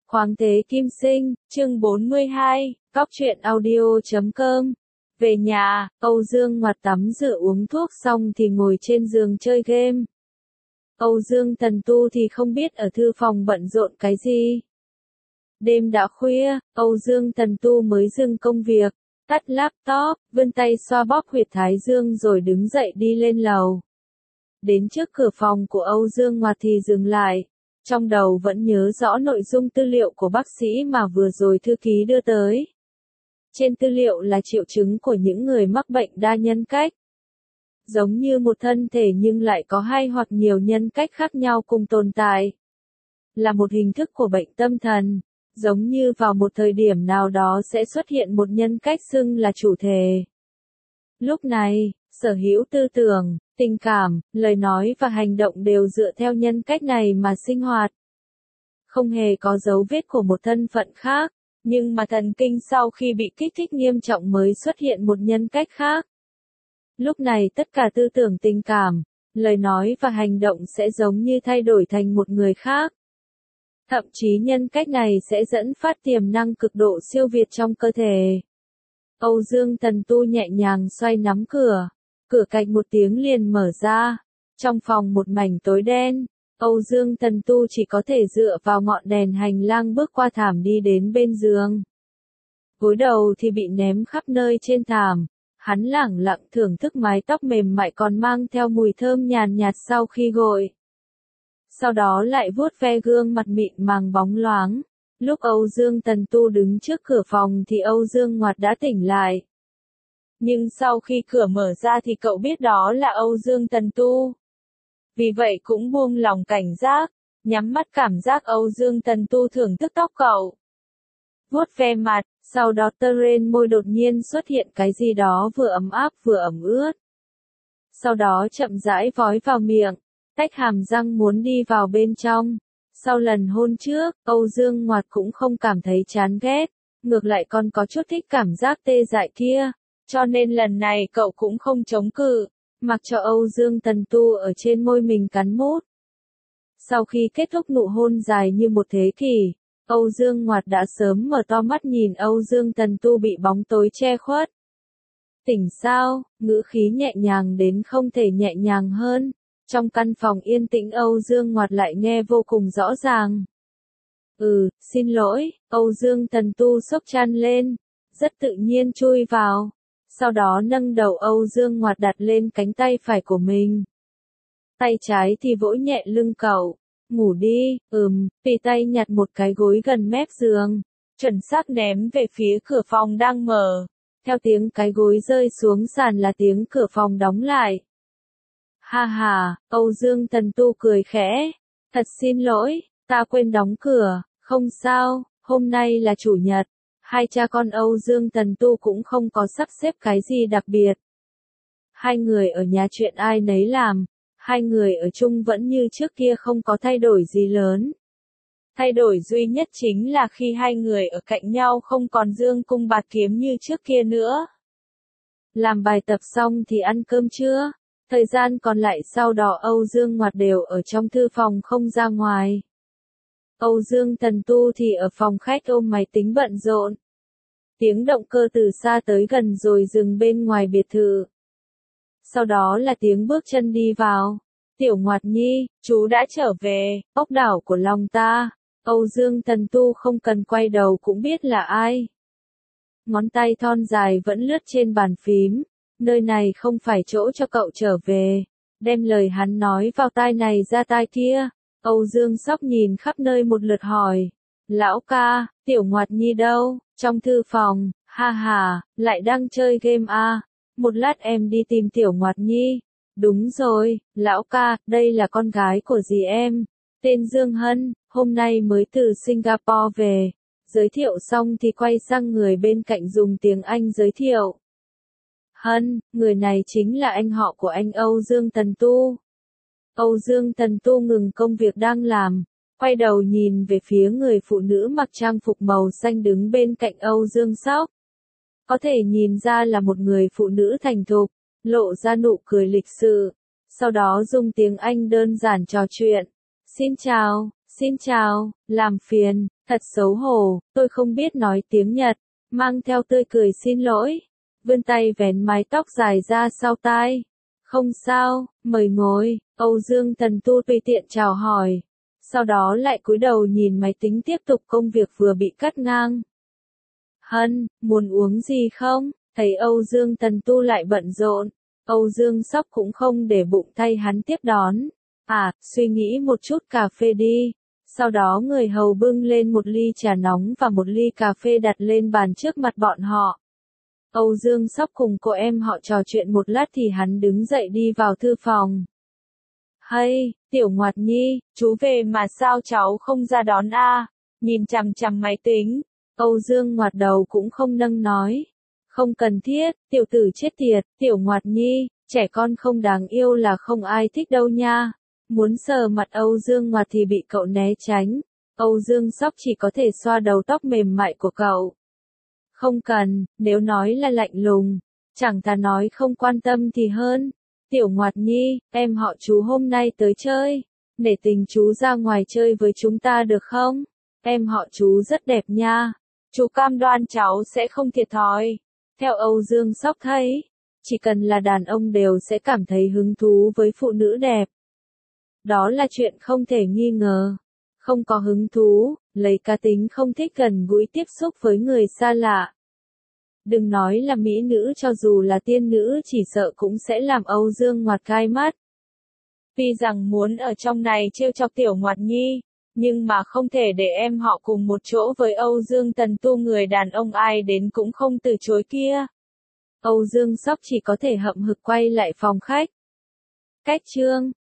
Khoáng thế kim sinh, chương 42, Cóc truyện audio.com. Về nhà, Âu Dương Ngoặt tắm rửa uống thuốc xong thì ngồi trên giường chơi game. Âu Dương Tần Tu thì không biết ở thư phòng bận rộn cái gì. Đêm đã khuya, Âu Dương Tần Tu mới dừng công việc, tắt laptop, vươn tay xoa bóp huyệt thái dương rồi đứng dậy đi lên lầu. Đến trước cửa phòng của Âu Dương Ngoặt thì dừng lại. Trong đầu vẫn nhớ rõ nội dung tư liệu của bác sĩ mà vừa rồi thư ký đưa tới. Trên tư liệu là triệu chứng của những người mắc bệnh đa nhân cách. Giống như một thân thể nhưng lại có hai hoặc nhiều nhân cách khác nhau cùng tồn tại. Là một hình thức của bệnh tâm thần, giống như vào một thời điểm nào đó sẽ xuất hiện một nhân cách xưng là chủ thể. Lúc này, sở hữu tư tưởng, tình cảm, lời nói và hành động đều dựa theo nhân cách này mà sinh hoạt. Không hề có dấu vết của một thân phận khác, nhưng mà thần kinh sau khi bị kích thích nghiêm trọng mới xuất hiện một nhân cách khác. Lúc này tất cả tư tưởng tình cảm, lời nói và hành động sẽ giống như thay đổi thành một người khác. Thậm chí nhân cách này sẽ dẫn phát tiềm năng cực độ siêu việt trong cơ thể. Âu Dương Tần Tu nhẹ nhàng xoay nắm cửa. Cửa cạch một tiếng liền mở ra. Trong phòng một mảnh tối đen, Âu Dương Tần Tu chỉ có thể dựa vào ngọn đèn hành lang bước qua thảm đi đến bên giường. Gối đầu thì bị ném khắp nơi trên thảm. Hắn lẳng lặng thưởng thức mái tóc mềm mại còn mang theo mùi thơm nhàn nhạt sau khi gội. Sau đó lại vuốt ve gương mặt mịn màng bóng loáng. Lúc Âu Dương Tần Tu đứng trước cửa phòng thì Âu Dương Ngoặt đã tỉnh lại. Nhưng sau khi cửa mở ra thì cậu biết đó là Âu Dương Tần Tu. Vì vậy cũng buông lòng cảnh giác, nhắm mắt cảm giác Âu Dương Tần Tu thưởng thức tóc cậu. Vuốt ve mặt, sau đó trên môi đột nhiên xuất hiện cái gì đó vừa ấm áp vừa ẩm ướt. Sau đó chậm rãi vói vào miệng, tách hàm răng muốn đi vào bên trong. Sau lần hôn trước, Âu Dương Ngoặt cũng không cảm thấy chán ghét, ngược lại còn có chút thích cảm giác tê dại kia, cho nên lần này cậu cũng không chống cự, mặc cho Âu Dương Tần Tu ở trên môi mình cắn mút. Sau khi kết thúc nụ hôn dài như một thế kỷ, Âu Dương Ngoặt đã sớm mở to mắt nhìn Âu Dương Tần Tu bị bóng tối che khuất. Tỉnh sao, ngữ khí nhẹ nhàng đến không thể nhẹ nhàng hơn. Trong căn phòng yên tĩnh Âu Dương Ngoặt lại nghe vô cùng rõ ràng. Xin lỗi, Âu Dương Tần Tu xốc chăn lên, rất tự nhiên chui vào. Sau đó nâng đầu Âu Dương Ngoặt đặt lên cánh tay phải của mình. Tay trái thì vỗ nhẹ lưng cậu. Ngủ đi, tùy tay nhặt một cái gối gần mép giường. Chuẩn xác ném về phía cửa phòng đang mở. Theo tiếng cái gối rơi xuống sàn là tiếng cửa phòng đóng lại. Ha ha, Âu Dương Tần Tu cười khẽ. Thật xin lỗi, ta quên đóng cửa, không sao, hôm nay là chủ nhật. Hai cha con Âu Dương Tần Tu cũng không có sắp xếp cái gì đặc biệt. Hai người ở nhà chuyện ai nấy làm, hai người ở chung vẫn như trước kia không có thay đổi gì lớn. Thay đổi duy nhất chính là khi hai người ở cạnh nhau không còn dương cung bạt kiếm như trước kia nữa. Làm bài tập xong thì ăn cơm trưa. Thời gian còn lại sau đó Âu Dương Ngoặt đều ở trong thư phòng không ra ngoài. Âu Dương Tần Tu thì ở phòng khách ôm máy tính bận rộn. Tiếng động cơ từ xa tới gần rồi dừng bên ngoài biệt thự. Sau đó là tiếng bước chân đi vào. Tiểu Ngoặt Nhi, chú đã trở về, ốc đảo của lòng ta. Âu Dương Tần Tu không cần quay đầu cũng biết là ai. Ngón tay thon dài vẫn lướt trên bàn phím. Nơi này không phải chỗ cho cậu trở về. Đem lời hắn nói vào tai này ra tai kia. Âu Dương Sóc nhìn khắp nơi một lượt hỏi. Lão ca, Tiểu Ngoặt Nhi đâu? Trong thư phòng, ha ha, lại đang chơi game à? Một lát em đi tìm Tiểu Ngoặt Nhi. Đúng rồi, lão ca, đây là con gái của dì em. Tên Dương Hân, hôm nay mới từ Singapore về. Giới thiệu xong thì quay sang người bên cạnh dùng tiếng Anh giới thiệu. Hân, người này chính là anh họ của anh Âu Dương Tần Tu. Âu Dương Tần Tu ngừng công việc đang làm, quay đầu nhìn về phía người phụ nữ mặc trang phục màu xanh đứng bên cạnh Âu Dương Sóc. Có thể nhìn ra là một người phụ nữ thành thục, lộ ra nụ cười lịch sự. Sau đó dùng tiếng Anh đơn giản trò chuyện. Xin chào, làm phiền, thật xấu hổ, tôi không biết nói tiếng Nhật, mang theo tươi cười xin lỗi, vươn tay vén mái tóc dài ra sau tai. Không sao, mời ngồi, Âu Dương Tần Tu tùy tiện chào hỏi, sau đó lại cúi đầu nhìn máy tính tiếp tục công việc vừa bị cắt ngang. Hân, muốn uống gì không? Thấy Âu Dương Tần Tu lại bận rộn, Âu Dương Sóc cũng không để bụng thay hắn tiếp đón. À, suy nghĩ một chút cà phê đi. Sau đó người hầu bưng lên một ly trà nóng và một ly cà phê đặt lên bàn trước mặt bọn họ. Âu Dương Sóc cùng cô em họ trò chuyện một lát thì hắn đứng dậy đi vào thư phòng. Hay, Tiểu Ngoạt Nhi, chú về mà sao cháu không ra đón a? Nhìn chằm chằm máy tính. Âu Dương Ngoạt đầu cũng không nâng nói. Không cần thiết, tiểu tử chết tiệt, Tiểu Ngoạt Nhi, trẻ con không đáng yêu là không ai thích đâu nha. Muốn sờ mặt Âu Dương Ngoạt thì bị cậu né tránh. Âu Dương Sóc chỉ có thể xoa đầu tóc mềm mại của cậu. Không cần, nếu nói là lạnh lùng, chẳng thà nói không quan tâm thì hơn. Tiểu Ngoạt Nhi, em họ chú hôm nay tới chơi, nể tình chú ra ngoài chơi với chúng ta được không? Em họ chú rất đẹp nha, chú cam đoan cháu sẽ không thiệt thòi. Theo Âu Dương Sóc thấy, chỉ cần là đàn ông đều sẽ cảm thấy hứng thú với phụ nữ đẹp. Đó là chuyện không thể nghi ngờ. Không có hứng thú, lấy cá tính không thích gần gũi tiếp xúc với người xa lạ. Đừng nói là mỹ nữ, cho dù là tiên nữ chỉ sợ cũng sẽ làm Âu Dương Ngoạt cay mắt. Vì rằng muốn ở trong này trêu chọc Tiểu Ngoạt Nhi, nhưng mà không thể để em họ cùng một chỗ với Âu Dương Tần Tu, người đàn ông ai đến cũng không từ chối kia. Âu Dương Sóc chỉ có thể hậm hực quay lại phòng khách. Cách chương